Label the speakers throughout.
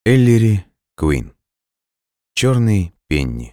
Speaker 1: Эллири Куин. Черный Пенни.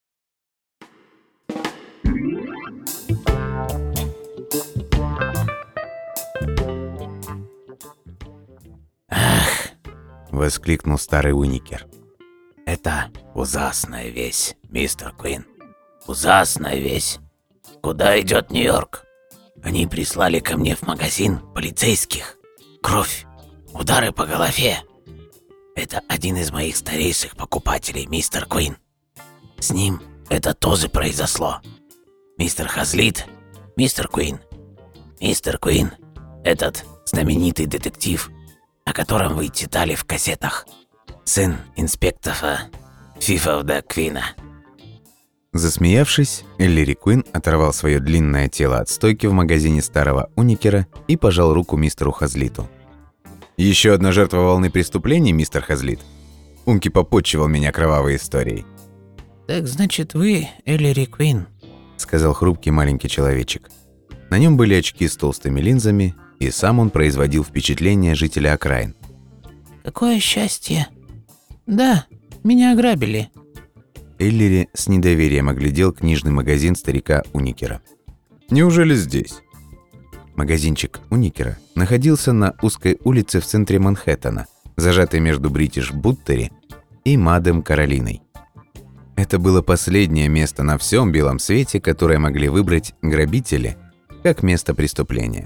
Speaker 2: «Ах!»
Speaker 1: — воскликнул старый уникер.
Speaker 2: «Это ужасная вещь, мистер Куин. Ужасная вещь. Куда идет Нью-Йорк? Они прислали ко мне в магазин полицейских. Кровь, удары по голове. Это один из моих старейших покупателей, мистер Куин. С ним это тоже произошло. Мистер Хазлит, мистер Куин. Мистер Куин, этот знаменитый детектив, о котором вы читали в кассетах. Сын инспектора Фифорда Куина».
Speaker 1: Засмеявшись, Эллири Куин оторвал свое длинное тело от стойки в магазине старого уникера и пожал руку мистеру Хазлиту. «Еще одна жертва волны преступлений, мистер Хазлит? Унки попотчевал меня кровавой историей».
Speaker 2: «Так значит, вы Эллири Куин»,
Speaker 1: — сказал хрупкий маленький человечек. На нем были очки с толстыми линзами, и сам он производил впечатление жителя окраин.
Speaker 2: «Какое счастье! Да, меня ограбили».
Speaker 1: Эллири с недоверием оглядел книжный магазин старика Уникера. «Неужели здесь?» Магазинчик Уникера находился на узкой улице в центре Манхэттена, зажатой между Бритиш-Буттери и Мадем Каролиной. Это было последнее место на всем белом свете, которое могли выбрать грабители как место преступления.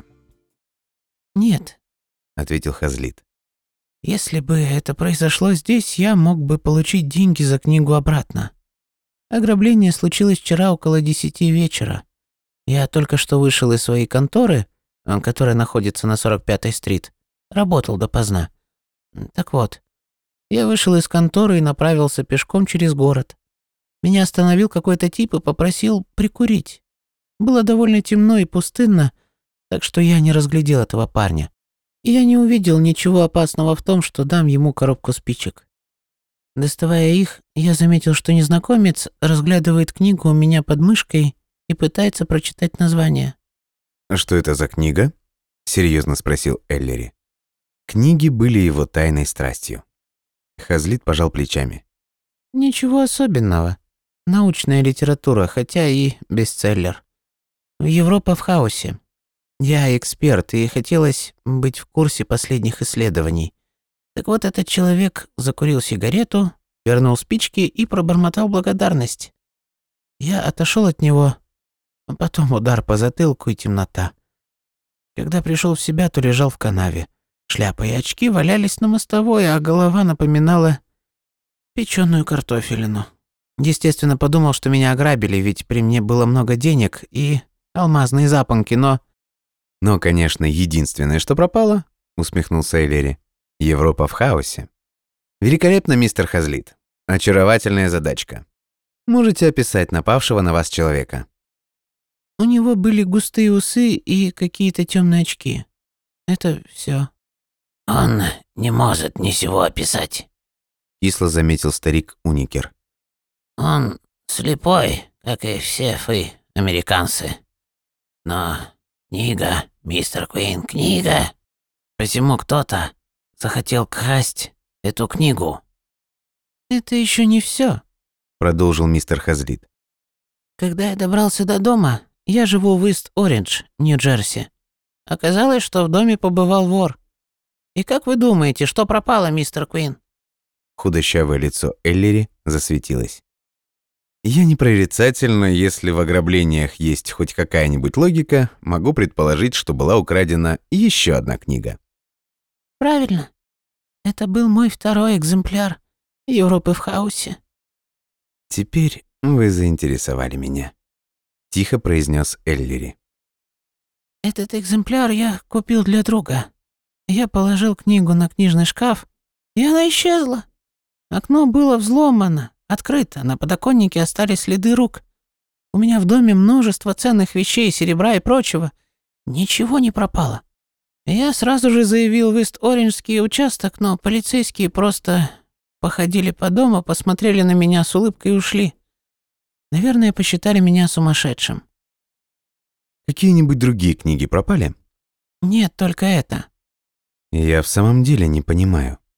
Speaker 2: «Нет»,
Speaker 1: — ответил Хазлит.
Speaker 2: «Если бы это произошло здесь, я мог бы получить деньги за книгу обратно. Ограбление случилось вчера около 10 вечера. Я только что вышел из своей конторы, которая находится на 45-й стрит, работал допоздна. Так вот, я вышел из конторы и направился пешком через город. Меня остановил какой-то тип и попросил прикурить. Было довольно темно и пустынно, так что я не разглядел этого парня. И я не увидел ничего опасного в том, что дам ему коробку спичек. Доставая их, я заметил, что незнакомец разглядывает книгу у меня под мышкой и пытается прочитать название.
Speaker 1: «Что это за книга?» — серьезно спросил Эллири. Книги были его тайной страстью. Хазлит пожал плечами.
Speaker 2: «Ничего особенного. Научная литература, хотя и бестселлер. Европа в хаосе. Я эксперт, и хотелось быть в курсе последних исследований. Так вот, этот человек закурил сигарету, вернул спички и пробормотал благодарность. Я отошел от него, а потом удар по затылку и темнота. Когда пришел в себя, то лежал в канаве. Шляпа и очки валялись на мостовой, а голова напоминала печеную картофелину. Естественно, подумал, что меня ограбили, ведь при мне было много денег и алмазные запонки, но...
Speaker 1: «Но, конечно, единственное, что пропало», — усмехнулся Эллири, — «Европа в хаосе». «Великолепно, мистер Хазлит. Очаровательная задачка. Можете описать напавшего на вас человека?»
Speaker 2: У него были густые усы и какие-то темные очки. Это все. «Он не может ничего описать»,
Speaker 1: — кисло заметил старик Уникер.
Speaker 2: «Он слепой, как и все вы, американцы. Но книга, мистер Куин, книга. Почему кто-то захотел красть эту книгу?» «Это еще не все», —
Speaker 1: продолжил мистер Хазлит.
Speaker 2: «Когда я добрался до дома, я живу в Ист-Ориндж, Нью-Джерси. Оказалось, что в доме побывал вор. И как вы думаете, что пропало, мистер Куин?»
Speaker 1: Худощавое лицо Эллири засветилось. «Я непрорицательно, если в ограблениях есть хоть какая-нибудь логика, могу предположить, что была украдена еще одна книга».
Speaker 2: «Правильно. Это был мой второй экземпляр Европы в хаосе».
Speaker 1: «Теперь вы заинтересовали меня», — тихо произнес Эллири.
Speaker 2: «Этот экземпляр я купил для друга. Я положил книгу на книжный шкаф, и она исчезла. Окно было взломано, открыто, на подоконнике остались следы рук. У меня в доме множество ценных вещей, серебра и прочего. Ничего не пропало. Я сразу же заявил в Ист-Оринджский участок, но полицейские просто походили по дому, посмотрели на меня с улыбкой и ушли. Наверное, посчитали меня сумасшедшим».
Speaker 1: «Какие-нибудь другие книги пропали?»
Speaker 2: «Нет, только это».
Speaker 1: «Я в самом деле не понимаю».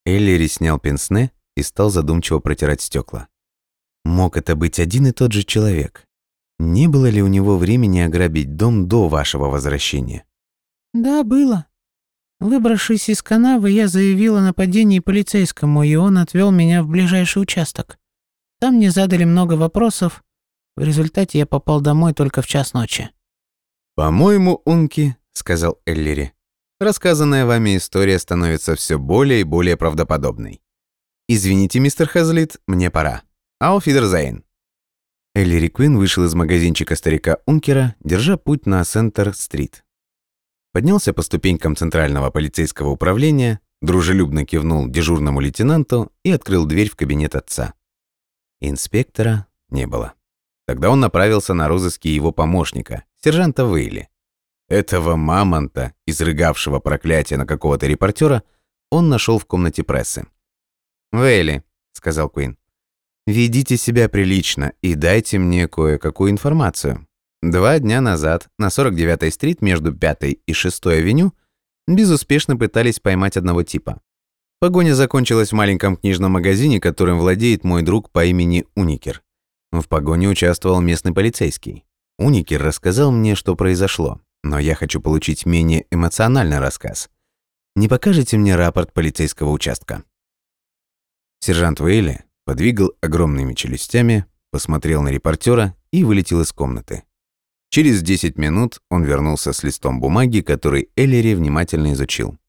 Speaker 1: Эллири снял пенсне и стал задумчиво протирать стекла. Мог это быть один и тот же человек? Не было ли у него времени ограбить дом до вашего возвращения?
Speaker 2: Да, было. Выбравшись из канавы, я заявила о нападении полицейскому, и он отвел меня в ближайший участок. Там мне задали много вопросов. В результате я попал домой только в час ночи.
Speaker 1: «По-моему, Унки, — сказал Эллири, — рассказанная вами история становится все более и более правдоподобной. Извините, мистер Хазлит, мне пора. Auf Wiedersehen». Эллири Квин вышел из магазинчика старика Ункера, держа путь на Сентер-стрит. Поднялся по ступенькам центрального полицейского управления, дружелюбно кивнул дежурному лейтенанту и открыл дверь в кабинет отца. Инспектора не было. Тогда он направился на розыски его помощника, сержанта Вейли. Этого мамонта, изрыгавшего проклятие на какого-то репортера, он нашел в комнате прессы. «Вейли», — сказал Куин, — «ведите себя прилично и дайте мне кое-какую информацию. 2 дня назад на 49-й стрит между 5-й и 6-й авеню безуспешно пытались поймать одного типа. Погоня закончилась в маленьком книжном магазине, которым владеет мой друг по имени Уникер. В погоне участвовал местный полицейский. Уникер рассказал мне, что произошло, но я хочу получить менее эмоциональный рассказ. Не покажете мне рапорт полицейского участка?» Сержант Вейли подвигал огромными челюстями, посмотрел на репортера и вылетел из комнаты. Через 10 минут он вернулся с листом бумаги, который Эллири внимательно изучил.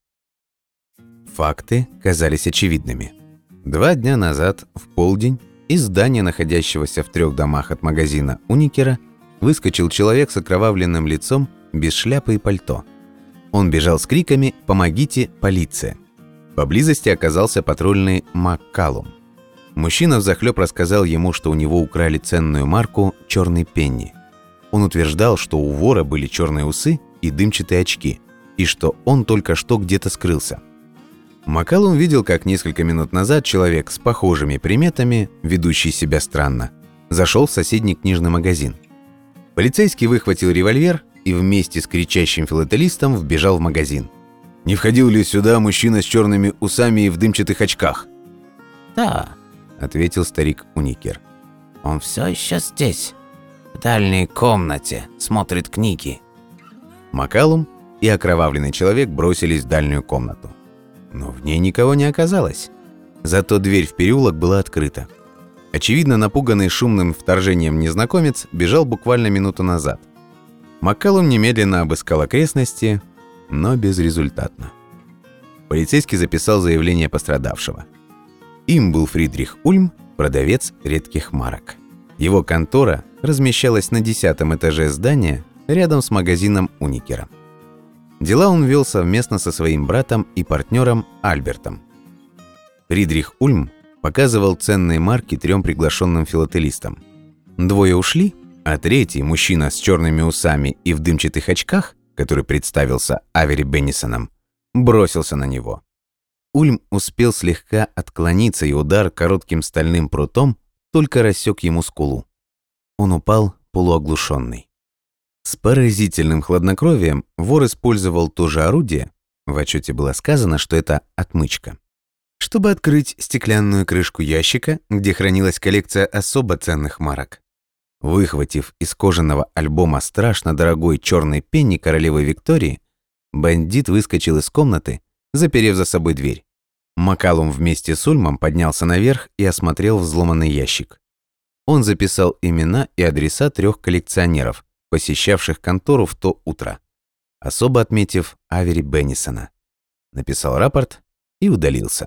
Speaker 1: Факты казались очевидными. 2 дня назад, в полдень, из здания, находящегося в 3 домах от магазина Уникера, выскочил человек с окровавленным лицом, без шляпы и пальто. Он бежал с криками «Помогите, полиция!». Поблизости оказался патрульный Маккалум. Мужчина взахлёб рассказал ему, что у него украли ценную марку «Черный пенни». Он утверждал, что у вора были черные усы и дымчатые очки, и что он только что где-то скрылся. Маккалум видел, как несколько минут назад человек с похожими приметами, ведущий себя странно, зашел в соседний книжный магазин. Полицейский выхватил револьвер и вместе с кричащим филателистом вбежал в магазин. «Не входил ли сюда мужчина с черными усами и в дымчатых очках?»
Speaker 2: «Да»,
Speaker 1: — ответил старик Уникер.
Speaker 2: «он все еще здесь, в дальней комнате, смотрит книги».
Speaker 1: Маккалум и окровавленный человек бросились в дальнюю комнату. Но в ней никого не оказалось. Зато дверь в переулок была открыта. Очевидно, напуганный шумным вторжением незнакомец бежал буквально минуту назад. Маккалум немедленно обыскал окрестности, но безрезультатно. Полицейский записал заявление пострадавшего. Им был Фридрих Ульм, продавец редких марок. Его контора размещалась на 10-м этаже здания рядом с магазином Уникера. Дела он вел совместно со своим братом и партнером Альбертом. Фридрих Ульм показывал ценные марки 3 приглашенным филателистам. 2 ушли, а 3-й, мужчина с черными усами и в дымчатых очках, который представился Авери Беннисоном, бросился на него. Ульм успел слегка отклониться, и удар коротким стальным прутом только рассек ему скулу. Он упал полуоглушенный. С поразительным хладнокровием вор использовал то же орудие, в отчете было сказано, что это отмычка, чтобы открыть стеклянную крышку ящика, где хранилась коллекция особо ценных марок. Выхватив из кожаного альбома страшно дорогой черный пенни королевы Виктории, бандит выскочил из комнаты, заперев за собой дверь. Маккалум вместе с Ульмом поднялся наверх и осмотрел взломанный ящик. Он записал имена и адреса 3 коллекционеров, посещавших контору в то утро, особо отметив Авери Беннисона. Написал рапорт и удалился.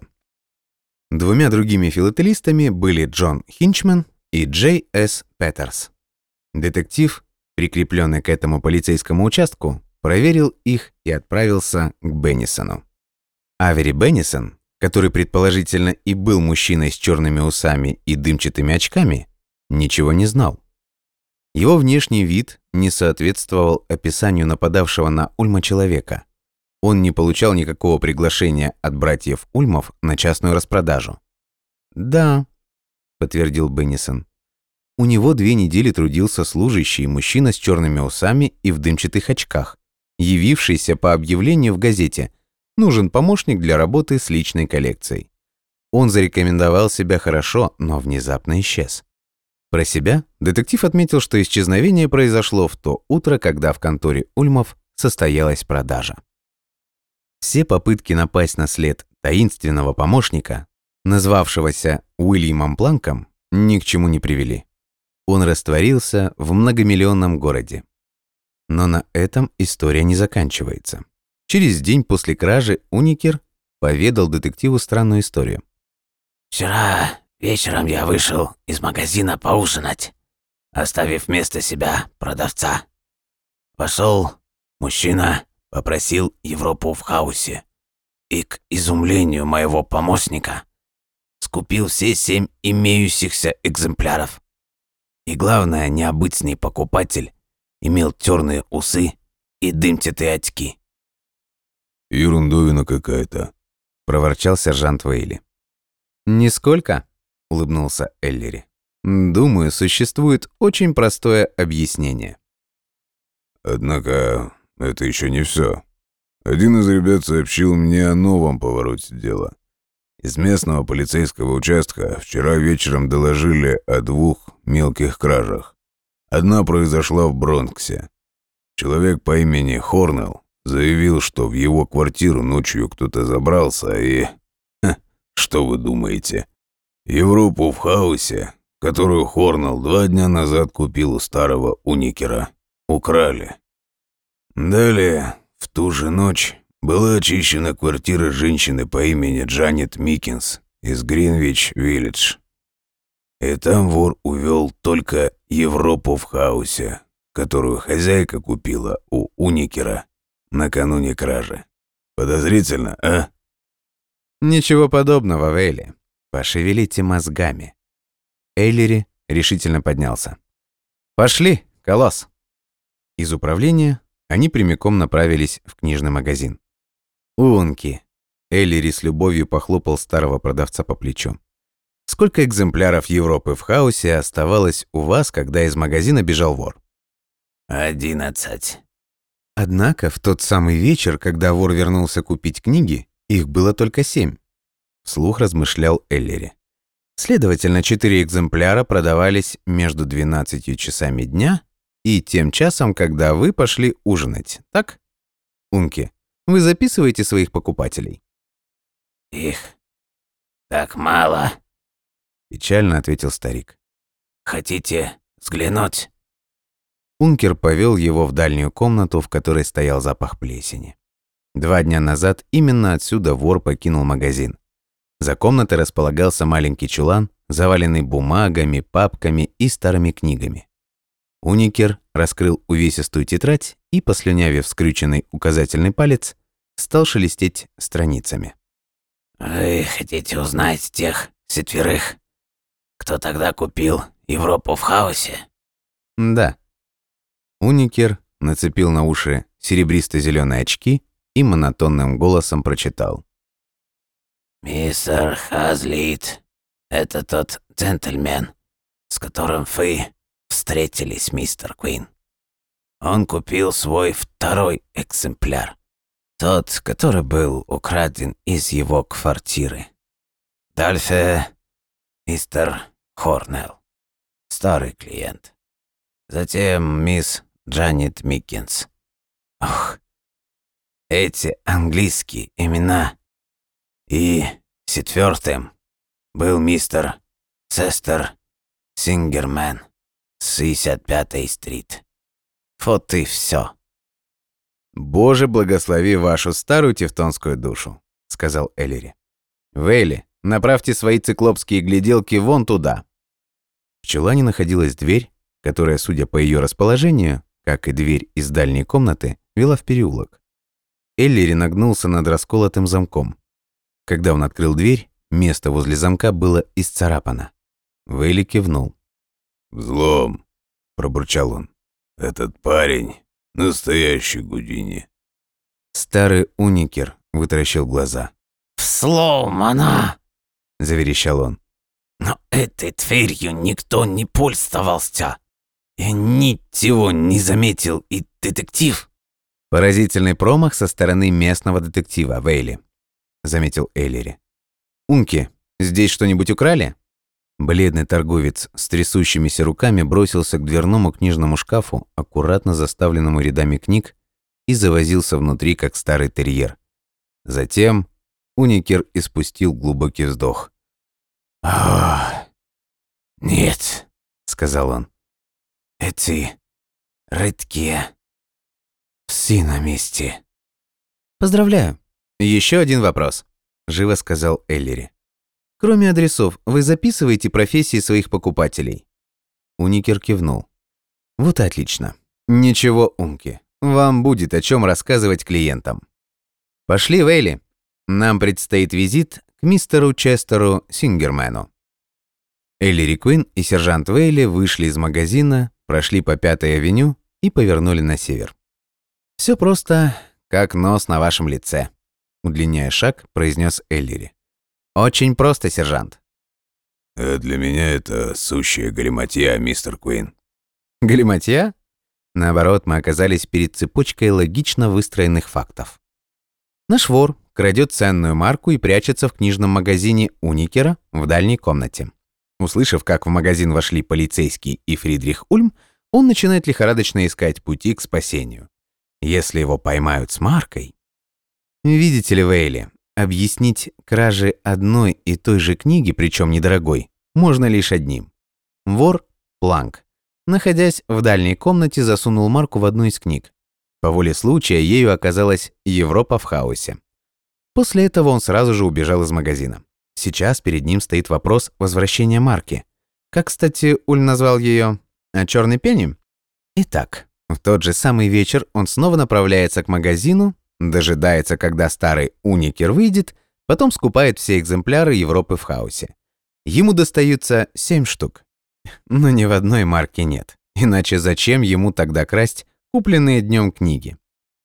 Speaker 1: 2 другими филателистами были Джон Хинчман и Джей С. Петерс. Детектив, прикрепленный к этому полицейскому участку, проверил их и отправился к Беннисону. Авери Беннисон, который предположительно и был мужчиной с черными усами и дымчатыми очками, ничего не знал. Его внешний вид не соответствовал описанию нападавшего на Ульма человека. Он не получал никакого приглашения от братьев Ульмов на частную распродажу. «Да», — подтвердил Беннисон. «У него 2 недели трудился служащий, мужчина с черными усами и в дымчатых очках, явившийся по объявлению в газете «Нужен помощник для работы с личной коллекцией». Он зарекомендовал себя хорошо, но внезапно исчез. Про себя детектив отметил, что исчезновение произошло в то утро, когда в конторе Ульмов состоялась продажа. Все попытки напасть на след таинственного помощника, назвавшегося Уильямом Планком, ни к чему не привели. Он растворился в многомиллионном городе. Но на этом история не заканчивается. Через день после кражи Уникер поведал детективу странную историю.
Speaker 3: «Вчера вечером я вышел из магазина поужинать, оставив вместо себя продавца. Вошел мужчина, попросил Европу в хаосе и, к изумлению моего помощника, скупил все 7 имеющихся экземпляров. И главное, необычный покупатель имел черные усы и дымчатые очки».
Speaker 4: «Ерундовина какая-то»,
Speaker 1: — проворчал сержант Вейли. «Нисколько», — улыбнулся Эллери. «Думаю, существует очень простое объяснение».
Speaker 4: «Однако это еще не все. Один из ребят сообщил мне о новом повороте дела. Из местного полицейского участка вчера вечером доложили о 2 мелких кражах. Одна произошла в Бронксе. Человек по имени Хорнелл заявил, что в его квартиру ночью кто-то забрался и... что вы думаете? Европу в хаосе, которую Хорнелл 2 дня назад купил у старого Уникера, украли. Далее, в ту же ночь, была очищена квартира женщины по имени Джанет Миккинс из Гринвич-Виллидж. И там вор увел только Европу в хаосе, которую хозяйка купила у Уникера накануне кражи. Подозрительно, а?»
Speaker 1: «Ничего подобного, Вейли. Пошевелите мозгами». Эллери решительно поднялся. «Пошли, колосс». Из управления они прямиком направились в книжный магазин. «Унки». Эллери с любовью похлопал старого продавца по плечу. «Сколько экземпляров Европы в хаосе оставалось у вас, когда из магазина бежал вор?»
Speaker 3: 11.
Speaker 1: Однако в тот самый вечер, когда вор вернулся купить книги, их было только 7. Вслух размышлял Эллери. Следовательно, 4 экземпляра продавались между 12 часами дня и тем часом, когда вы пошли ужинать, так? Унки, вы записываете своих покупателей?
Speaker 3: «Их так мало»,
Speaker 1: — печально ответил старик.
Speaker 3: «Хотите взглянуть?»
Speaker 1: Ункер повел его в дальнюю комнату, в которой стоял запах плесени. 2 дня назад именно отсюда вор покинул магазин. За комнатой располагался маленький чулан, заваленный бумагами, папками и старыми книгами. Уникер раскрыл увесистую тетрадь и, послюнявив скрюченный указательный палец, стал шелестеть страницами.
Speaker 3: «Вы хотите узнать тех 4, кто тогда купил Европу в хаосе?»
Speaker 1: «Да». Уникер нацепил на уши серебристо-зеленые очки и монотонным голосом прочитал.
Speaker 3: «Мистер Хазлит, это тот джентльмен, с которым вы встретились, мистер Куин. Он купил свой 2-й экземпляр, тот, который был украден из его квартиры. Дальше мистер Хорнелл, старый клиент. Затем мисс Джанет Миккинс. Ох, эти английские имена. И 4-м был мистер Сестер Сингермен с 65-й стрит. Вот и все.
Speaker 1: «Боже, благослови вашу старую тевтонскую душу», — сказал Эллери. «Вейли, направьте свои циклопские гляделки вон туда». В чулане находилась дверь, которая, судя по ее расположению, как и дверь из дальней комнаты, вела в переулок. Эллери нагнулся над расколотым замком. Когда он открыл дверь, место возле замка было исцарапано. Вейли кивнул.
Speaker 4: «Взлом», — пробурчал он. «Этот парень — настоящий Гудини».
Speaker 1: Старый Уникер вытаращил глаза.
Speaker 3: «Взломана!»
Speaker 1: — заверещал он.
Speaker 3: «Но этой дверью никто не пользовался. Я ничего не заметил, и детектив...»
Speaker 1: «Поразительный промах со стороны местного детектива, Вейли», — заметил Эллери. «Унки, Здесь что-нибудь украли?» Бледный торговец с трясущимися руками бросился к дверному книжному шкафу, аккуратно заставленному рядами книг, и завозился внутри, как старый терьер. Затем Уникер испустил глубокий вздох.
Speaker 3: «О, нет»,
Speaker 1: — сказал он.
Speaker 3: «эти редкие. Все на месте».
Speaker 1: «Поздравляю. Еще один вопрос», — живо сказал Эллири. «Кроме адресов, вы записываете профессии своих покупателей?» Уникер кивнул. «Вот и отлично. Ничего, Унки, вам будет о чем рассказывать клиентам. Пошли, Вейли. Нам предстоит визит к мистеру Честеру Сингермену». Эллири Куин и сержант Вейли вышли из магазина, прошли по 5-й авеню и повернули на север. «Все просто, как нос на вашем лице», — удлиняя шаг, произнес Эллири. «Очень просто, сержант».
Speaker 4: Для меня это сущая галиматья, мистер Куин.
Speaker 1: Галиматья? Наоборот, мы оказались перед цепочкой логично выстроенных фактов. Наш вор крадет ценную марку и прячется в книжном магазине Уникера в дальней комнате. Услышав, как в магазин вошли полицейский и Фридрих Ульм, он начинает лихорадочно искать пути к спасению. Если его поймают с маркой... Видите ли, Вейли, объяснить кражи одной и той же книги, причем недорогой, можно лишь одним. Вор Планк, находясь в дальней комнате, засунул марку в одну из книг. По воле случая ею оказалась «Европа в хаосе». После этого он сразу же убежал из магазина. Сейчас перед ним стоит вопрос возвращения марки. Как, кстати, Ульм назвал ее? «Черный пенни»? Итак, в тот же самый вечер он снова направляется к магазину, дожидается, когда старый Уникер выйдет, потом скупает все экземпляры Европы в хаосе. Ему достаются 7 штук. Но ни в одной марке нет. Иначе зачем ему тогда красть купленные днем книги?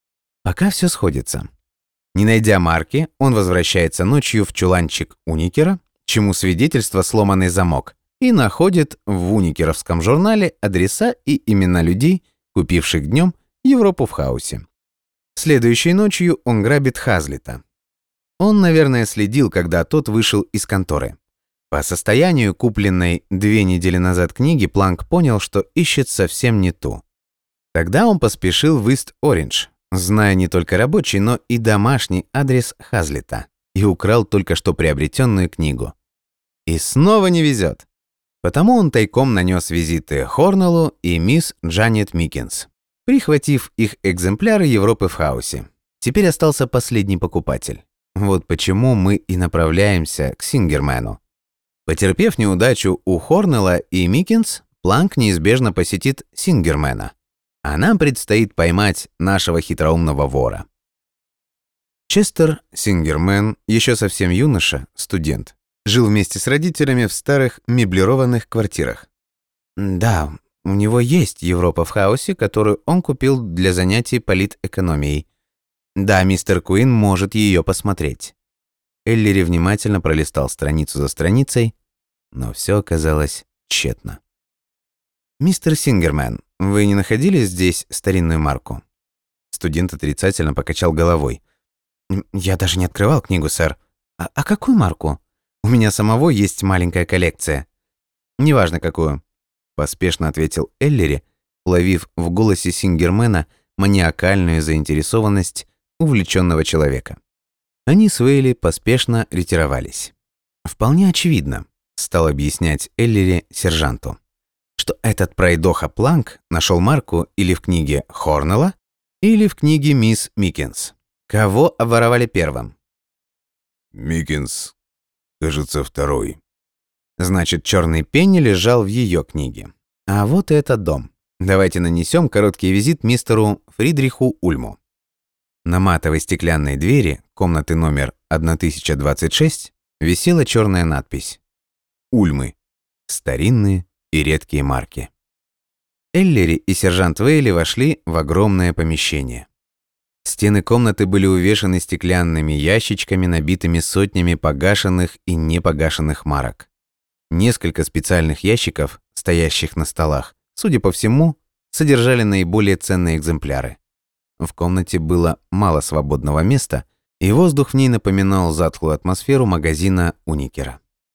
Speaker 1: Пока все сходится. Не найдя марки, он возвращается ночью в чуланчик Уникера, чему свидетельство сломанный замок, и находит в уникеровском журнале адреса и имена людей, купивших днем Европу в хаосе. Следующей ночью он грабит Хазлита. Он, наверное, следил, когда тот вышел из конторы. По состоянию купленной 2 недели назад книги Планк понял, что ищет совсем не ту. Тогда он поспешил в Ист-Ориндж, зная не только рабочий, но и домашний адрес Хазлита, и украл только что приобретенную книгу. И снова не везет. Потому он тайком нанес визиты Хорнеллу и мисс Джанет Миккенс, прихватив их экземпляры Европы в хаосе. Теперь остался последний покупатель. Вот почему мы и направляемся к Сингермену. Потерпев неудачу у Хорнелла и Миккенс, Планк неизбежно посетит Сингермена. А нам предстоит поймать нашего хитроумного вора. Честер Сингермен, еще совсем юноша, студент, жил вместе с родителями в старых меблированных квартирах. Да, у него есть Европа в хаосе, которую он купил для занятий политэкономией. Да, мистер Куин может ее посмотреть. Эллири внимательно пролистал страницу за страницей, но все оказалось тщетно. «Мистер Сингермен, вы не находили здесь старинную марку?» Студент отрицательно покачал головой. «Я даже не открывал книгу, сэр. А какую марку? У меня самого есть маленькая коллекция». «Неважно, какую», — поспешно ответил Эллири, уловив в голосе Сингермена маниакальную заинтересованность увлеченного человека. Они с Вейли поспешно ретировались. «Вполне очевидно», — стал объяснять Эллири сержанту, что этот пройдоха Планк нашел марку или в книге Хорнелла, или в книге мисс Миккенс. Кого обворовали первым?
Speaker 4: Миккенс, кажется, второй.
Speaker 1: Значит, черный пенни лежал в ее книге. А вот и этот дом. Давайте нанесем короткий визит мистеру Фридриху Ульму. На матовой стеклянной двери комнаты номер 1026 висела черная надпись «Ульмы. Старинные и редкие марки». Эллири и сержант Вейли вошли в огромное помещение. Стены комнаты были увешаны стеклянными ящичками, набитыми сотнями погашенных и непогашенных марок. Несколько специальных ящиков, стоящих на столах, судя по всему, содержали наиболее ценные экземпляры. В комнате было мало свободного места, и воздух в ней напоминал затхлую атмосферу магазина Уникера.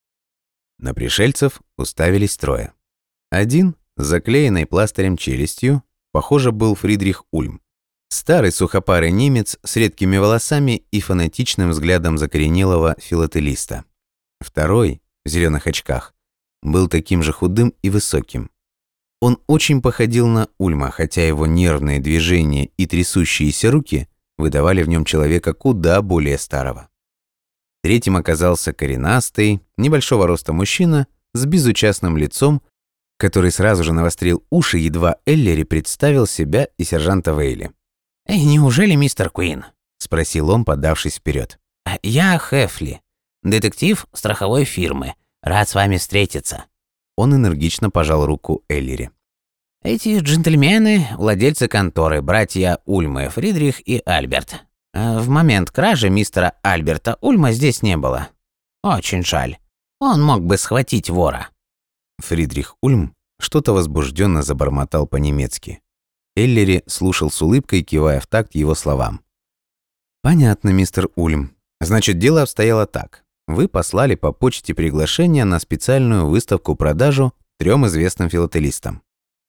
Speaker 1: На пришельцев уставились трое. Один, с заклеенной пластырем челюстью, похоже, был Фридрих Ульм. Старый сухопарый немец с редкими волосами и фанатичным взглядом закоренелого филателиста. Второй, в зеленых очках, был таким же худым и высоким. Он очень походил на Ульма, хотя его нервные движения и трясущиеся руки выдавали в нем человека куда более старого. Третьим оказался коренастый, небольшого роста мужчина с безучастным лицом, который сразу же навострил уши, едва Эллери представил себя и сержанта Вейли.
Speaker 2: «Неужели мистер Куин?»
Speaker 1: – спросил он, подавшись вперед.
Speaker 2: «Я Хефли, детектив страховой фирмы. Рад с вами встретиться».
Speaker 1: Он энергично пожал руку Эллери.
Speaker 2: «Эти джентльмены – владельцы конторы, братья Ульмы, Фридрих и Альберт. В момент кражи мистера Альберта Ульма здесь не было. Очень жаль. Он мог бы схватить вора».
Speaker 1: Фридрих Ульм что-то возбужденно забормотал по-немецки. Эллери слушал с улыбкой, кивая в такт его словам. «Понятно, мистер Ульм. Значит, дело обстояло так. Вы послали по почте приглашение на специальную выставку-продажу 3 известным филателистам.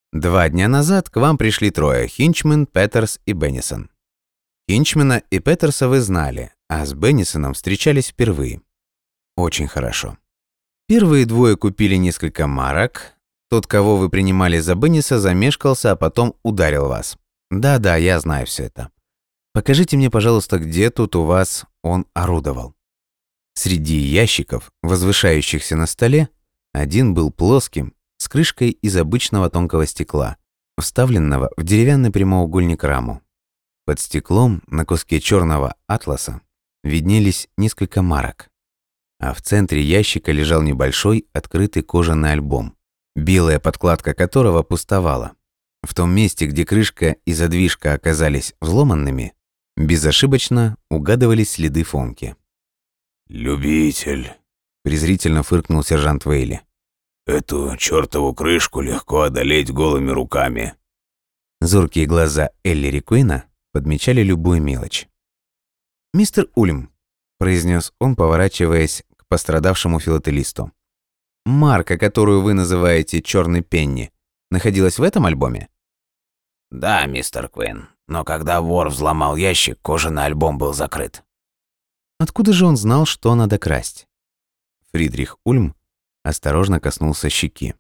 Speaker 1: 2 дня назад к вам пришли трое – Хинчман, Петерс и Беннисон. Хинчмана и Петерса вы знали, а с Беннисоном встречались впервые. Очень хорошо. Первые 2 купили несколько марок. Тот, кого вы принимали за Бенниса, замешкался, а потом ударил вас. Да-да, я знаю все это. Покажите мне, пожалуйста, где тут у вас он орудовал». Среди ящиков, возвышающихся на столе, один был плоским, с крышкой из обычного тонкого стекла, вставленного в деревянный прямоугольник раму. Под стеклом на куске черного атласа виднелись несколько марок, а в центре ящика лежал небольшой открытый кожаный альбом, белая подкладка которого пустовала. В том месте, где крышка и задвижка оказались взломанными, безошибочно угадывались следы фомки.
Speaker 4: «Любитель»,
Speaker 1: – презрительно фыркнул сержант Вейли.
Speaker 4: «Эту чертову крышку легко одолеть голыми руками».
Speaker 1: Зоркие глаза Эллери Куина подмечали любую мелочь. «Мистер Ульм», – произнес он, поворачиваясь к пострадавшему филателисту. «Марка, которую вы называете «Черный Пенни», находилась в этом альбоме?»
Speaker 3: «Да, мистер Куин, но когда вор взломал ящик, кожаный альбом был закрыт».
Speaker 1: Откуда же он знал, что надо красть? Фридрих Ульм осторожно коснулся щеки.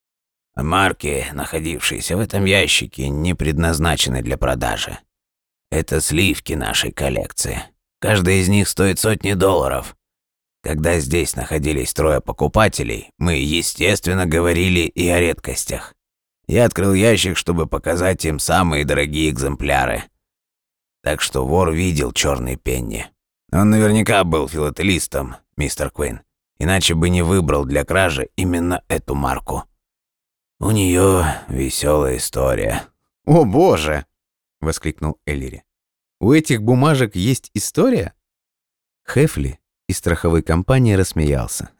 Speaker 3: «Марки, находившиеся в этом ящике, не предназначены для продажи. Это сливки нашей коллекции. Каждая из них стоит сотни $. Когда здесь находились 3 покупателей, мы, естественно, говорили и о редкостях. Я открыл ящик, чтобы показать им самые дорогие экземпляры. Так что вор видел черный Пенни. Он наверняка был филателистом, мистер Куин, иначе бы не выбрал для кражи именно эту марку. У нее веселая история».
Speaker 1: «О боже!» – воскликнул Эллери. «У этих бумажек есть история?» Хефли из страховой компании рассмеялся.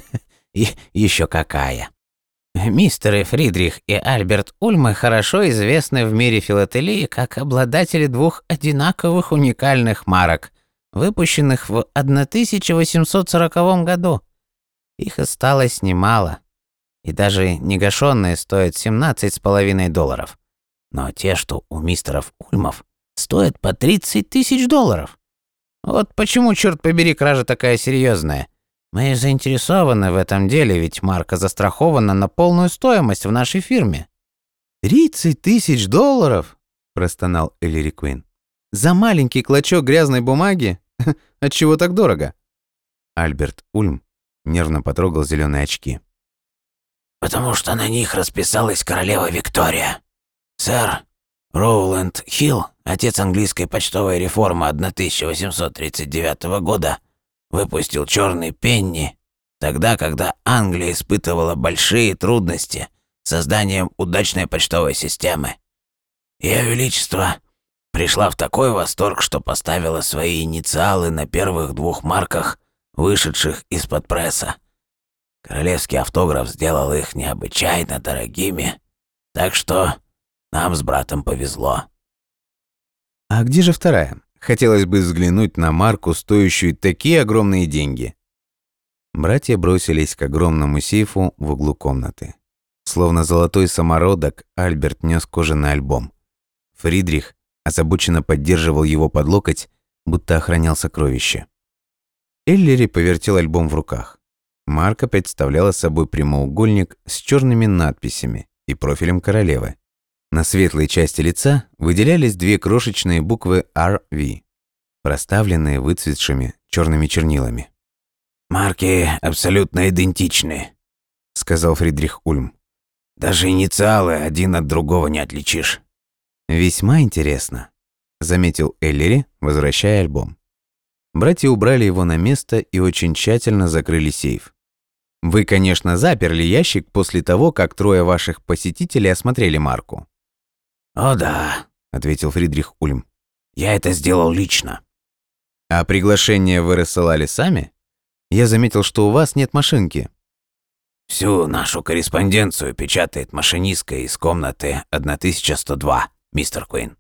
Speaker 2: Еще какая. Мистеры Фридрих и Альберт Ульмы хорошо известны в мире филателии как обладатели 2 одинаковых уникальных марок, выпущенных в 1840 году. Их осталось немало, и даже негашенные стоят $17,5. Но те, что у мистеров Ульмов, стоят по $30 000. Вот почему, черт побери, кража такая серьезная. Мы заинтересованы в этом деле, ведь марка застрахована на полную стоимость в нашей фирме».
Speaker 1: $30 000 – простонал Эллери Куин. «За маленький клочок грязной бумаги? Отчего так дорого?» Альберт Ульм нервно потрогал зеленые очки.
Speaker 3: «Потому что на них расписалась королева Виктория. Сэр Роуланд Хилл, отец английской почтовой реформы 1839 года, выпустил черный Пенни тогда, когда Англия испытывала большие трудности с созданием удачной почтовой системы. Ее Величество пришла в такой восторг, что поставила свои инициалы на первых 2 марках, вышедших из-под пресса. Королевский автограф сделал их необычайно дорогими, так что нам с братом повезло».
Speaker 1: «А где же вторая? Хотелось бы взглянуть на марку, стоящую такие огромные деньги». Братья бросились к огромному сейфу в углу комнаты. Словно золотой самородок, Альберт нес кожаный альбом. Фридрих озабоченно поддерживал его под локоть, будто охранял сокровище. Эллери повертел альбом в руках. Марка представляла собой прямоугольник с черными надписями и профилем королевы. На светлой части лица выделялись две крошечные буквы RV, проставленные выцветшими черными чернилами.
Speaker 3: «Марки абсолютно идентичны», — сказал Фридрих Ульм. «Даже инициалы один от другого не отличишь».
Speaker 1: «Весьма интересно», — заметил Эллери, возвращая альбом. Братья убрали его на место и очень тщательно закрыли сейф. «Вы, конечно, заперли ящик после того, как трое ваших посетителей осмотрели Марку».
Speaker 3: «О да», — ответил Фридрих Ульм. «Я это сделал лично».
Speaker 1: «А приглашение вы рассылали сами? Я заметил, что у вас нет машинки».
Speaker 3: «Всю нашу корреспонденцию печатает машинистка из комнаты 1102, мистер Куин».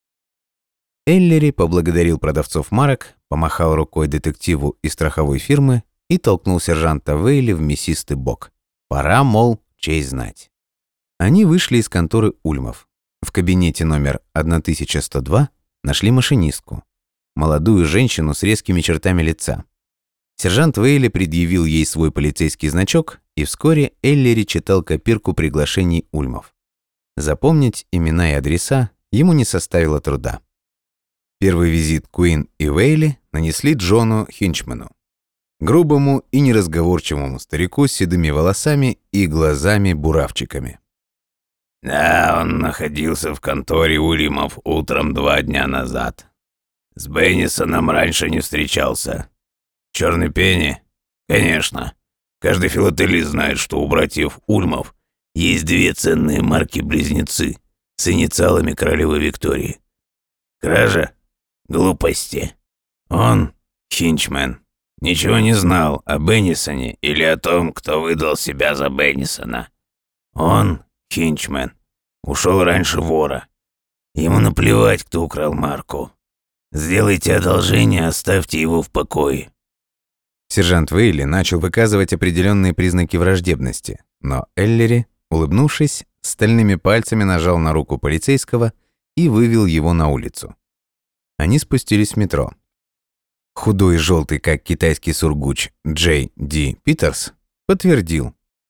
Speaker 1: Эллери поблагодарил продавцов марок, помахал рукой детективу из страховой фирмы и толкнул сержанта Вейли в мясистый бок. Пора, мол, честь знать. Они вышли из конторы Ульмов. В кабинете номер 1102 нашли машинистку, молодую женщину с резкими чертами лица. Сержант Вейли предъявил ей свой полицейский значок, и вскоре Эллери читал копирку приглашений Ульмов. Запомнить имена и адреса ему не составило труда. Первый визит Куин и Вейли нанесли Джону Хинчману, грубому и неразговорчивому старику с седыми волосами и глазами-буравчиками.
Speaker 3: «Да, он находился в конторе Ульмов утром 2 дня назад. С Беннисоном раньше не встречался. Черный пенни? Конечно. Каждый филателист знает, что у братьев Ульмов есть 2 ценные марки-близнецы с инициалами королевы Виктории. Кража? Глупости. Он, Хинчман, ничего не знал о Беннисоне или о том, кто выдал себя за Беннисона. Он, Хинчман, ушел раньше вора. Ему наплевать, кто украл марку. Сделайте одолжение, оставьте его в покое».
Speaker 1: Сержант Вейли начал выказывать определенные признаки враждебности, но Эллери, улыбнувшись, стальными пальцами нажал на руку полицейского и вывел его на улицу. Они спустились в метро. Худой и желтый, как китайский сургуч, Джей Ди Питерс подтвердил.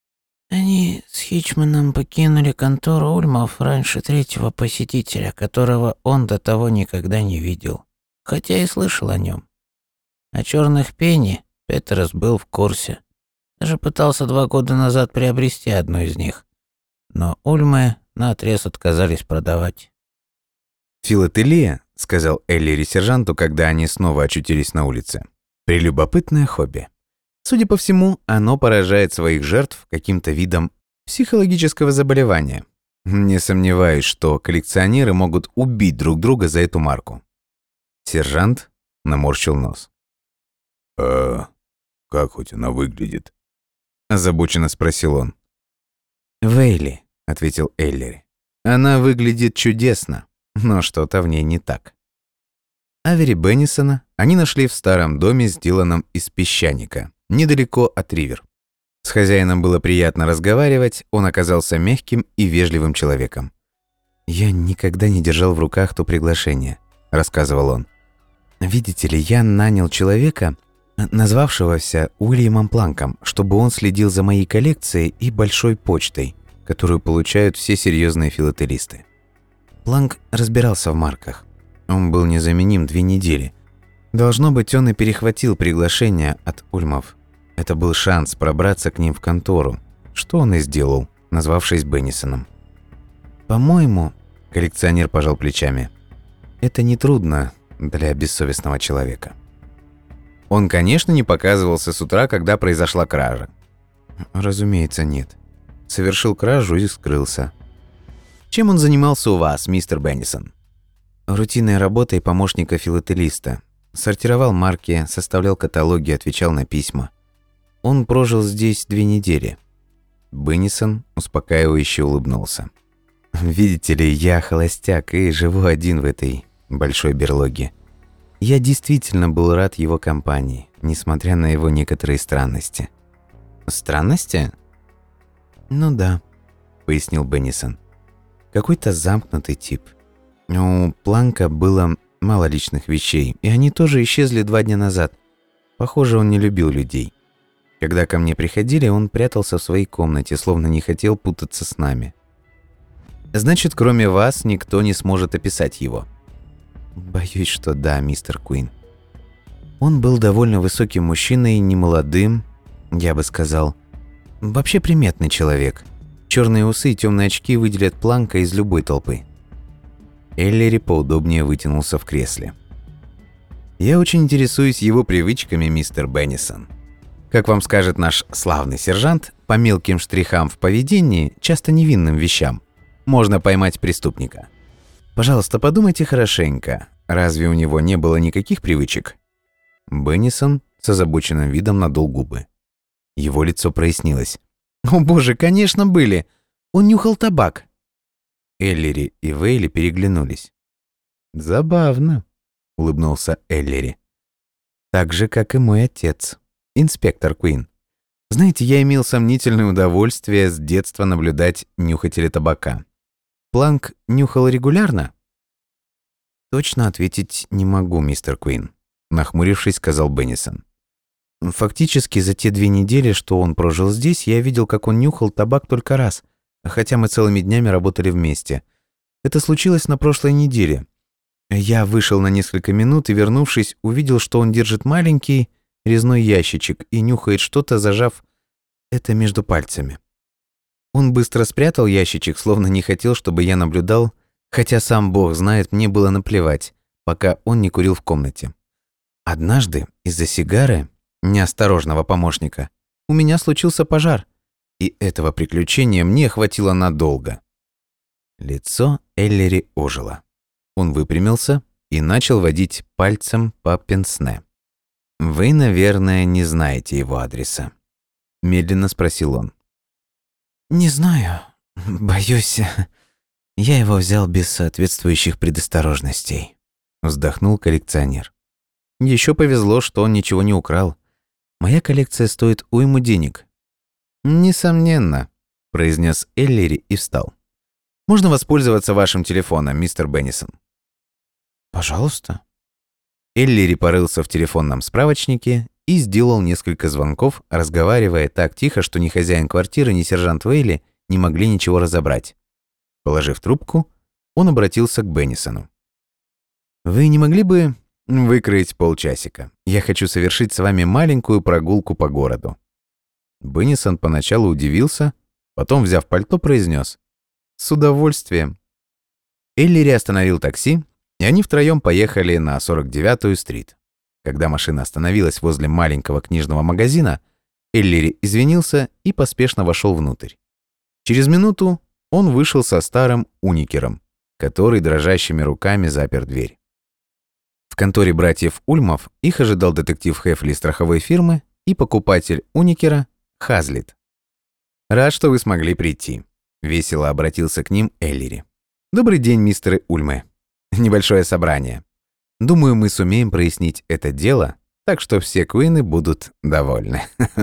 Speaker 2: Они с Хичманом покинули контору Ульмов раньше 3-го посетителя, которого он до того никогда не видел, хотя и слышал о нем. О черных пенни Петерс был в курсе. Даже пытался 2 года назад приобрести одну из них. Но Ульмы наотрез отказались продавать.
Speaker 1: «Филателия», — сказал Эллери сержанту, когда они снова очутились на улице, — «прелюбопытное хобби. Судя по всему, оно поражает своих жертв каким-то видом психологического заболевания. Не сомневаюсь, что коллекционеры могут убить друг друга за эту марку». Сержант наморщил нос.
Speaker 4: «А как хоть она выглядит?»
Speaker 1: — озабоченно спросил он. «Вейли», — ответил Эллери. «Она выглядит чудесно, но что-то в ней не так». Авери Беннисона они нашли в старом доме, сделанном из песчаника, недалеко от Ривер. С хозяином было приятно разговаривать, он оказался мягким и вежливым человеком. «Я никогда не держал в руках то приглашение», — рассказывал он. «Видите ли, я нанял человека, назвавшегося Уильямом Планком, чтобы он следил за моей коллекцией и большой почтой, которую получают все серьезные филателисты. Планк разбирался в марках. Он был незаменим 2 недели. Должно быть, он и перехватил приглашение от Ульмов. Это был шанс пробраться к ним в контору, что он и сделал, назвавшись Беннисоном. По-моему, коллекционер пожал плечами, это нетрудно для бессовестного человека. Он, конечно, не показывался с утра, когда произошла кража. Разумеется, нет. Совершил кражу и скрылся. Чем он занимался у вас, мистер Беннисон? Рутинной работой помощника филателиста. Сортировал марки, составлял каталоги, отвечал на письма. Он прожил здесь 2 недели. Беннисон успокаивающе улыбнулся. Видите ли, я холостяк и живу один в этой большой берлоге. Я действительно был рад его компании, несмотря на его некоторые странности. Странности? Ну да, пояснил Беннисон. Какой-то замкнутый тип. У Планка было мало личных вещей, и они тоже исчезли 2 дня назад. Похоже, он не любил людей. Когда ко мне приходили, он прятался в своей комнате, словно не хотел путаться с нами. Значит, кроме вас, никто не сможет описать его. Боюсь, что да, мистер Куин. Он был довольно высоким мужчиной, немолодым, я бы сказал. Вообще приметный человек. Черные усы и темные очки выделят Планка из любой толпы. Эллери поудобнее вытянулся в кресле. Я очень интересуюсь его привычками, мистер Беннисон. Как вам скажет наш славный сержант, по мелким штрихам в поведении, часто невинным вещам, можно поймать преступника. Пожалуйста, подумайте хорошенько. Разве у него не было никаких привычек? Беннисон с озабоченным видом надул губы. Его лицо прояснилось. О боже, конечно, были. Он нюхал табак. Эллери и Вейли переглянулись. Забавно, улыбнулся Эллери. Так же, как и мой отец, инспектор Куин. Знаете, я имел сомнительное удовольствие с детства наблюдать нюхателя табака. Планк нюхал регулярно? Точно ответить не могу, мистер Куин, нахмурившись, сказал Беннисон. Фактически за те 2 недели, что он прожил здесь, я видел, как он нюхал табак только раз, хотя мы целыми днями работали вместе. Это случилось на прошлой неделе. Я вышел на несколько минут и, вернувшись, увидел, что он держит маленький резной ящичек и нюхает что-то, зажав это между пальцами. Он быстро спрятал ящичек, словно не хотел, чтобы я наблюдал, хотя сам Бог знает, мне было наплевать, пока он не курил в комнате. Однажды из-за сигары, неосторожного помощника, у меня случился пожар, и этого приключения мне хватило надолго. Лицо Эллери ожило. Он выпрямился и начал водить пальцем по пенсне. «Вы, наверное, не знаете его адреса?» – медленно спросил он. «Не знаю. Боюсь, я его взял без соответствующих предосторожностей», – вздохнул коллекционер. «Еще повезло, что он ничего не украл. Моя коллекция стоит уйму денег». «Несомненно», – произнес Эллери и встал. «Можно воспользоваться вашим телефоном, мистер Беннисон?» «Пожалуйста». Эллери порылся в телефонном справочнике и сделал несколько звонков, разговаривая так тихо, что ни хозяин квартиры, ни сержант Вейли не могли ничего разобрать. Положив трубку, он обратился к Беннисону. «Вы не могли бы выкроить полчасика? Я хочу совершить с вами маленькую прогулку по городу». Беннисон поначалу удивился, потом, взяв пальто, произнес: «С удовольствием». Эллери остановил такси, и они втроем поехали на 49-ю стрит. Когда машина остановилась возле маленького книжного магазина, Эллери извинился и поспешно вошел внутрь. Через минуту он вышел со старым уникером, который дрожащими руками запер дверь. В конторе братьев Ульмов их ожидал детектив Хефли страховой фирмы и покупатель уникера Хазлит. «Рад, что вы смогли прийти», — весело обратился к ним Эллери. «Добрый день, мистеры Ульмы. Небольшое собрание. Думаю, мы сумеем прояснить это дело, так что все Куины будут довольны».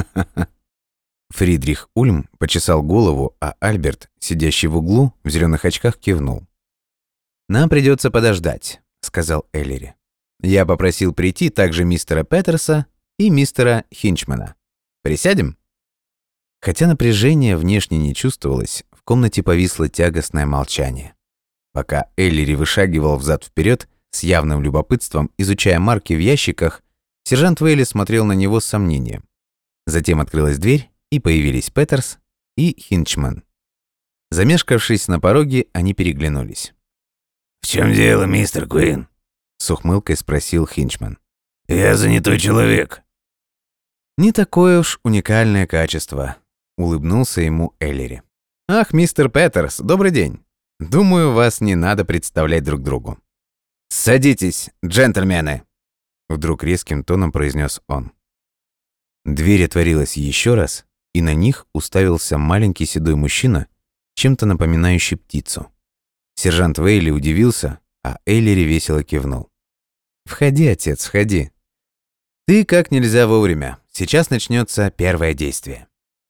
Speaker 1: Фридрих Ульм почесал голову, а Альберт, сидящий в углу, в зеленых очках, кивнул. «Нам придется подождать», — сказал Эллери. «Я попросил прийти также мистера Петерса и мистера Хинчмана. Присядем?» Хотя напряжение внешне не чувствовалось, в комнате повисло тягостное молчание. Пока Эллери вышагивал взад-вперед с явным любопытством, изучая марки в ящиках, сержант Вейли смотрел на него с сомнением. Затем открылась дверь, и появились Петерс и Хинчман. Замешкавшись на пороге, они переглянулись.
Speaker 3: «В чем дело, мистер Куин?»
Speaker 1: — с ухмылкой спросил Хинчман.
Speaker 3: «Я занятой человек».
Speaker 1: «Не такое уж уникальное качество», — улыбнулся ему Эллери. «Ах, мистер Петерс, добрый день. Думаю, вас не надо представлять друг другу. Садитесь, джентльмены!» Вдруг резким тоном произнес он. Дверь отворилась еще раз, и на них уставился маленький седой мужчина, чем-то напоминающий птицу. Сержант Вейли удивился, а Эллери весело кивнул. «Входи, отец, входи. Ты как нельзя вовремя. Сейчас начнется первое действие».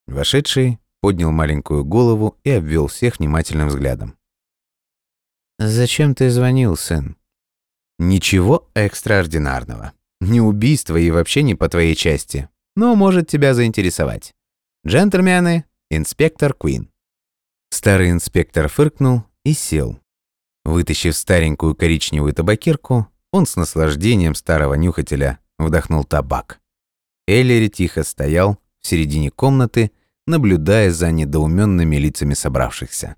Speaker 1: Вошедший поднял маленькую голову и обвел всех внимательным взглядом.
Speaker 2: «Зачем ты звонил, сын?»
Speaker 1: «Ничего экстраординарного. Не убийство и вообще не по твоей части. Но может тебя заинтересовать. Джентльмены, инспектор Куин». Старый инспектор фыркнул и сел. Вытащив старенькую коричневую табакерку, он с наслаждением старого нюхателя вдохнул табак. Эллири тихо стоял в середине комнаты, наблюдая за недоуменными лицами собравшихся.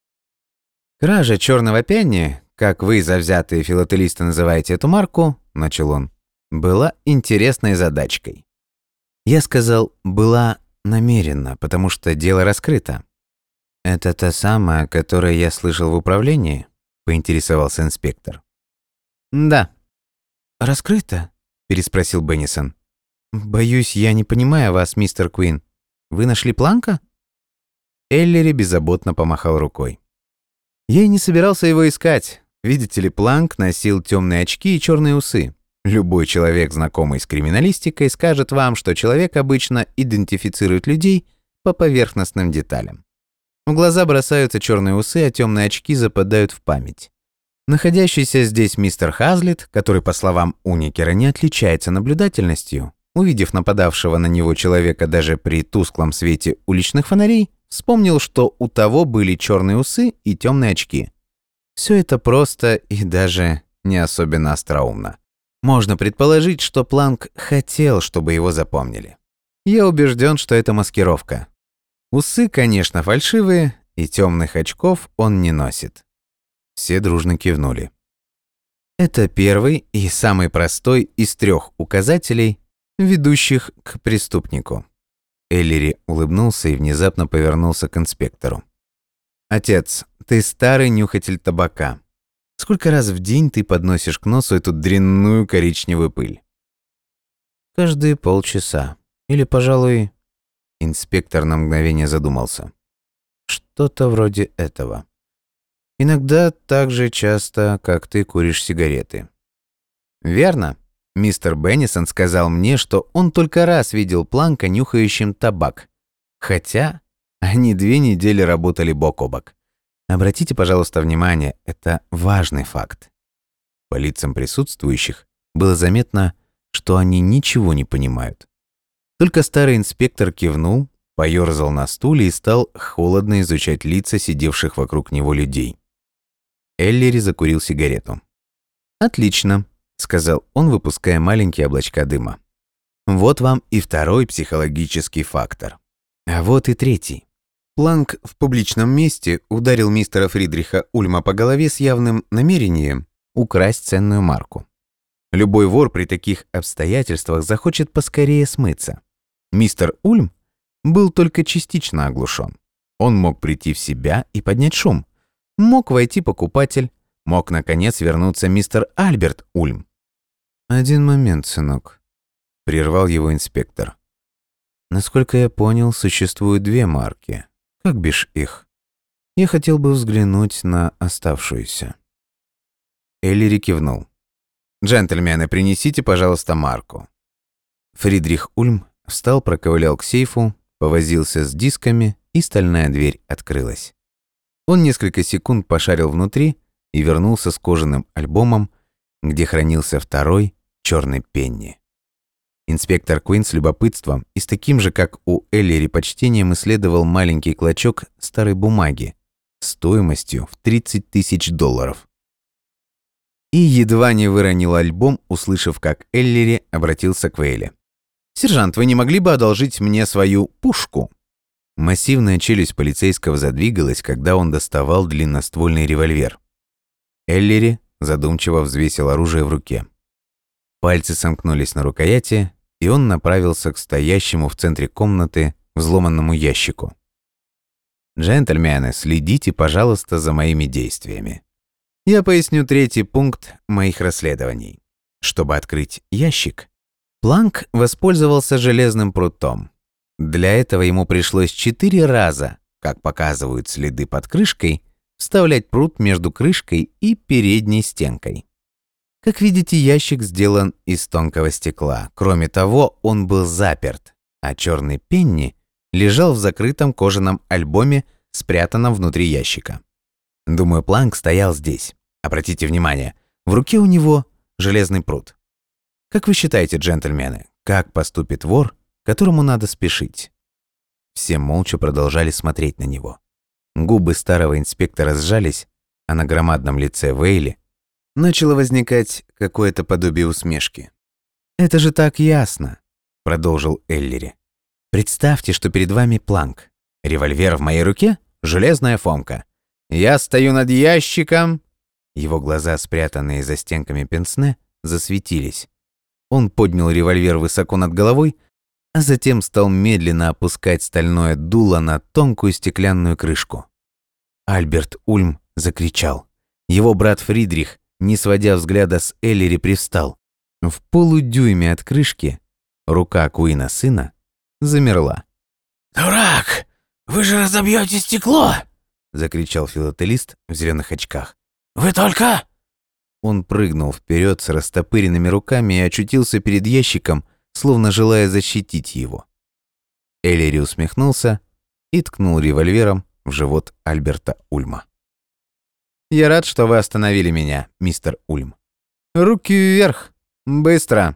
Speaker 1: «Кража черного пенни, как вы, завзятые филателисты, называете эту марку, — начал он, — была интересной задачкой. Я сказал «была намеренно», потому что дело раскрыто. «Это та самая, которую я слышал в управлении?» — поинтересовался инспектор. «Да». «Раскрыто?» — переспросил Беннисон. «Боюсь, я не понимаю вас, мистер Куин. Вы нашли Планка?» Эллири беззаботно помахал рукой. «Я и не собирался его искать. Видите ли, Планк носил темные очки и черные усы. Любой человек, знакомый с криминалистикой, скажет вам, что человек обычно идентифицирует людей по поверхностным деталям. В глаза бросаются черные усы, а темные очки западают в память. Находящийся здесь мистер Хазлит, который, по словам Уникера, не отличается наблюдательностью, увидев нападавшего на него человека даже при тусклом свете уличных фонарей, вспомнил, что у того были черные усы и темные очки. Все это просто и даже не особенно остроумно. Можно предположить, что Планк хотел, чтобы его запомнили. Я убежден, что это маскировка. Усы, конечно, фальшивые, и темных очков он не носит. Все дружно кивнули. Это первый и самый простой из 3 указателей, ведущих к преступнику. Эллири улыбнулся и внезапно повернулся к инспектору. «Отец, ты старый нюхатель табака. Сколько раз в день ты подносишь к носу эту дрянную коричневую пыль?»
Speaker 2: «Каждые полчаса. Или, пожалуй...»
Speaker 1: Инспектор на мгновение задумался.
Speaker 2: «Что-то вроде этого. Иногда так же часто, как ты куришь сигареты».
Speaker 1: «Верно. Мистер Беннисон сказал мне, что он только раз видел Планка нюхающим табак. Хотя они 2 недели работали бок о бок. Обратите, пожалуйста, внимание, это важный факт». По лицам присутствующих было заметно, что они ничего не понимают. Только старый инспектор кивнул, поёрзал на стуле и стал холодно изучать лица сидевших вокруг него людей. Эллири закурил сигарету. «Отлично», — сказал он, выпуская маленькие облачка дыма. «Вот вам и 2-й психологический фактор. А вот и 3-й. Планк в публичном месте ударил мистера Фридриха Ульма по голове с явным намерением украсть ценную марку. Любой вор при таких обстоятельствах захочет поскорее смыться. Мистер Ульм был только частично оглушен. Он мог прийти в себя и поднять шум. Мог войти покупатель, мог, наконец, вернуться мистер Альберт Ульм. «Один момент, сынок», — прервал его инспектор. «Насколько я понял, существуют 2 марки. Как бишь их? Я хотел бы взглянуть на оставшуюся». Эллири кивнул. «Джентльмены, принесите, пожалуйста, марку». Фридрих Ульм встал, проковылял к сейфу, повозился с дисками, и стальная дверь открылась. Он несколько секунд пошарил внутри и вернулся с кожаным альбомом, где хранился 2-й черный пенни. Инспектор Куин с любопытством и с таким же, как у Эллири, почтением исследовал маленький клочок старой бумаги стоимостью в $30 000. И едва не выронил альбом, услышав, как Эллири обратился к Вейле. «Сержант, вы не могли бы одолжить мне свою пушку?» Массивная челюсть полицейского задвигалась, когда он доставал длинноствольный револьвер. Эллири задумчиво взвесил оружие в руке. Пальцы сомкнулись на рукояти, и он направился к стоящему в центре комнаты взломанному ящику. «Джентльмены, следите, пожалуйста, за моими действиями. Я поясню 3-й пункт моих расследований. Чтобы открыть ящик, Планк воспользовался железным прутом. Для этого ему пришлось 4 раза, как показывают следы под крышкой, вставлять прут между крышкой и передней стенкой. Как видите, ящик сделан из тонкого стекла. Кроме того, он был заперт, а черный пенни лежал в закрытом кожаном альбоме, спрятанном внутри ящика. Думаю, Планк стоял здесь. Обратите внимание, в руке у него железный прут. Как вы считаете, джентльмены, как поступит вор, которому надо спешить? Все молча продолжали смотреть на него. Губы старого инспектора сжались, а на громадном лице Вейли начало возникать какое-то подобие усмешки. «Это же так ясно», — продолжил Эллери. «Представьте, что перед вами Планк. Револьвер в моей руке, железная фомка. Я стою над ящиком». Его глаза, спрятанные за стенками пенсне, засветились. Он поднял револьвер высоко над головой, а затем стал медленно опускать стальное дуло на тонкую стеклянную крышку. Альберт Ульм закричал. Его брат Фридрих, не сводя взгляда с Эллери, привстал. В полудюйме от крышки рука Куина сына замерла.
Speaker 3: «Дурак! Вы же разобьете стекло!» — закричал филателист в зеленых очках. «Вы только...»
Speaker 1: Он прыгнул вперед с растопыренными руками и очутился перед ящиком, словно желая защитить его. Эллери усмехнулся и ткнул револьвером в живот Альберта Ульма. «Я рад, что вы остановили меня, мистер Ульм. Руки вверх! Быстро!»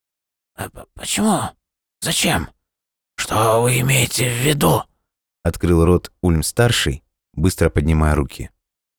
Speaker 3: «Почему? Зачем? Что вы имеете в виду?»
Speaker 1: Открыл рот Ульм-старший, быстро поднимая руки.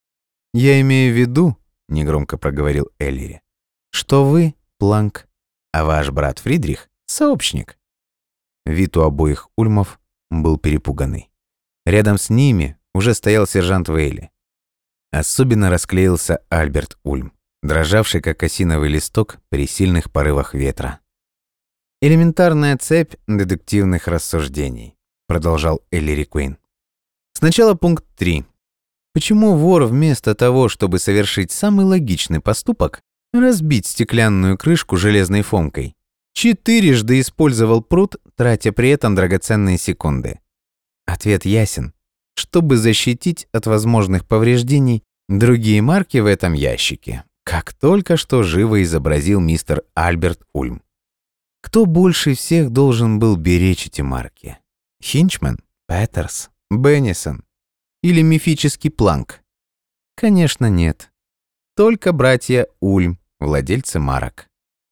Speaker 1: «Я имею в виду, — негромко проговорил Эллери, — что вы Планк, а ваш брат Фридрих — сообщник». Вид у обоих Ульмов был перепуганный. Рядом с ними уже стоял сержант Вейли. Особенно расклеился Альберт Ульм, дрожавший как осиновый листок при сильных порывах ветра. «Элементарная цепь детективных рассуждений», — продолжал Эллери Куин. «Сначала пункт 3. Почему вор вместо того, чтобы совершить самый логичный поступок, разбить стеклянную крышку железной фомкой, четырежды использовал прут, тратя при этом драгоценные секунды? Ответ ясен. Чтобы защитить от возможных повреждений другие марки в этом ящике, как только что живо изобразил мистер Альберт Ульм. Кто больше всех должен был беречь эти марки? Хинчман, Петерс, Беннисон или мифический Планк? Конечно, нет. Только братья Ульм, владельцы марок.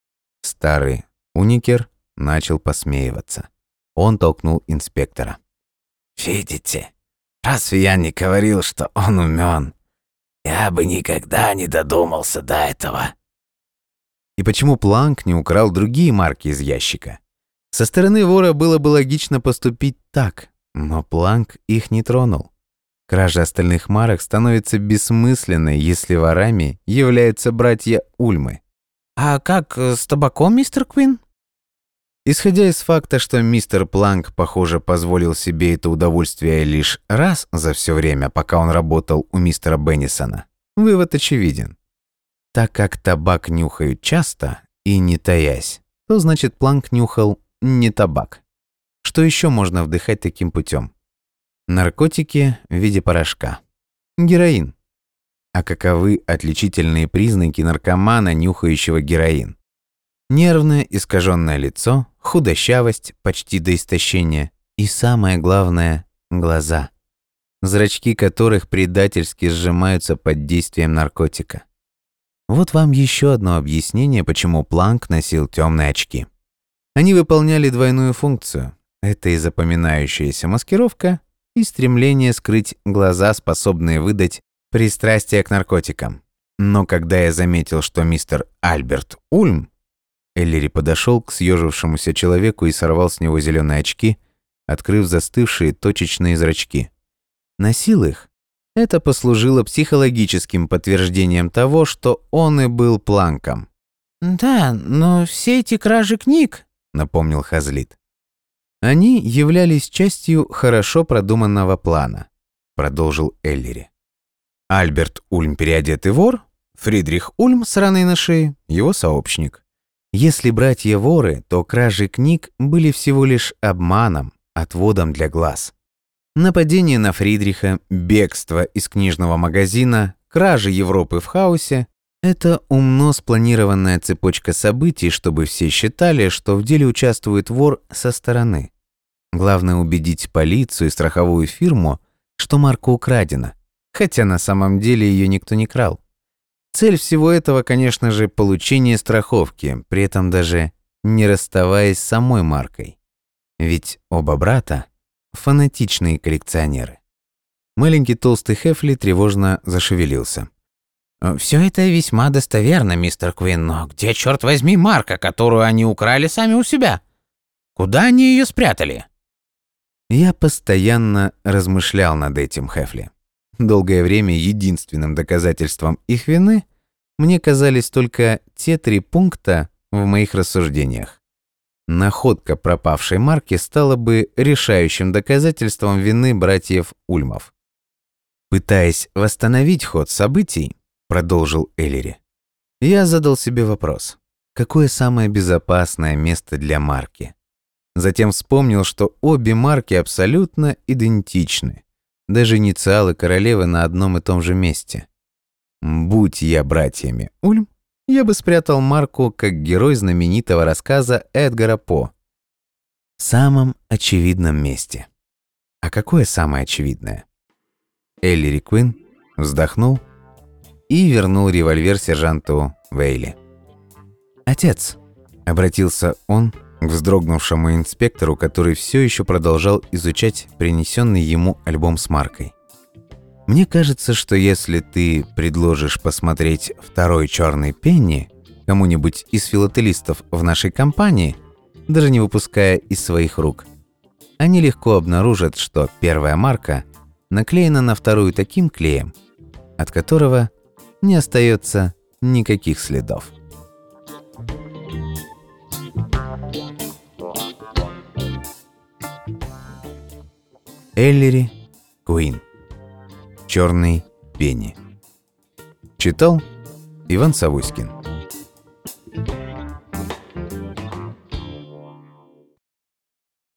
Speaker 1: Старый Уникер начал посмеиваться. Он толкнул инспектора.
Speaker 3: «Видите, разве я не говорил, что он умён? Я бы никогда не додумался до этого».
Speaker 1: И почему Планк не украл другие марки из ящика? Со стороны вора было бы логично поступить так, но Планк их не тронул. Кража остальных марок становится бессмысленной, если ворами являются братья Ульмы.
Speaker 2: «А как с табаком, мистер Куин?»
Speaker 1: Исходя из факта, что мистер Планк, похоже, позволил себе это удовольствие лишь раз за все время, пока он работал у мистера Беннисона, вывод очевиден. Так как табак нюхают часто и не таясь, то значит Планк нюхал не табак. Что еще можно вдыхать таким путем? Наркотики в виде порошка. Героин. А каковы отличительные признаки наркомана, нюхающего героин? Нервное искаженное лицо, худощавость почти до истощения и, самое главное, глаза, зрачки которых предательски сжимаются под действием наркотика. Вот вам еще одно объяснение, почему Планк носил темные очки. Они выполняли двойную функцию. Это и запоминающаяся маскировка, и стремление скрыть глаза, способные выдать пристрастие к наркотикам. Но когда я заметил, что мистер Альберт Ульм... Эллери подошел к съежившемуся человеку и сорвал с него зеленые очки, открыв застывшие точечные зрачки. Носил их. Это послужило психологическим подтверждением того, что он и был Планком.
Speaker 2: «Да, но все эти кражи книг», —
Speaker 1: напомнил Хазлит. «Они являлись частью хорошо продуманного плана», — продолжил Эллери. Альберт Ульм переодетый вор, Фридрих Ульм с раной на шее, его сообщник. Если братья воры, то кражи книг были всего лишь обманом, отводом для глаз. Нападение на Фридриха, бегство из книжного магазина, кражи Европы в хаосе – это умно спланированная цепочка событий, чтобы все считали, что в деле участвует вор со стороны. Главное убедить полицию и страховую фирму, что марка украдена, хотя на самом деле ее никто не крал. Цель всего этого, конечно же, получение страховки, при этом даже не расставаясь с самой маркой. Ведь оба брата – фанатичные коллекционеры. Маленький толстый Хефли тревожно зашевелился.
Speaker 2: «Все это весьма достоверно, мистер Квин, но где, черт возьми, марка, которую они украли сами у себя? Куда они ее спрятали?»
Speaker 1: Я постоянно размышлял над этим, Хефли. Долгое время единственным доказательством их вины мне казались только те 3 пункта в моих рассуждениях. Находка пропавшей марки стала бы решающим доказательством вины братьев Ульмов. Пытаясь восстановить ход событий, продолжил Эллири, я задал себе вопрос: какое самое безопасное место для марки? Затем вспомнил, что обе марки абсолютно идентичны, даже инициалы королевы на одном и том же месте. Будь я братьями Ульм, я бы спрятал марку как герой знаменитого рассказа Эдгара По. В самом очевидном месте. А какое самое очевидное? Эллири Квин вздохнул и вернул револьвер сержанту Вейли. «Отец», — обратился он к вздрогнувшему инспектору, который все еще продолжал изучать принесенный ему альбом с маркой. «Мне кажется, что если ты предложишь посмотреть второй черный пенни кому-нибудь из филателистов в нашей компании, даже не выпуская из своих рук, они легко обнаружат, что первая марка наклеена на вторую таким клеем, от которого не остается никаких следов». Эллири Квин. Черный пенни. Читал Иван Савуськин.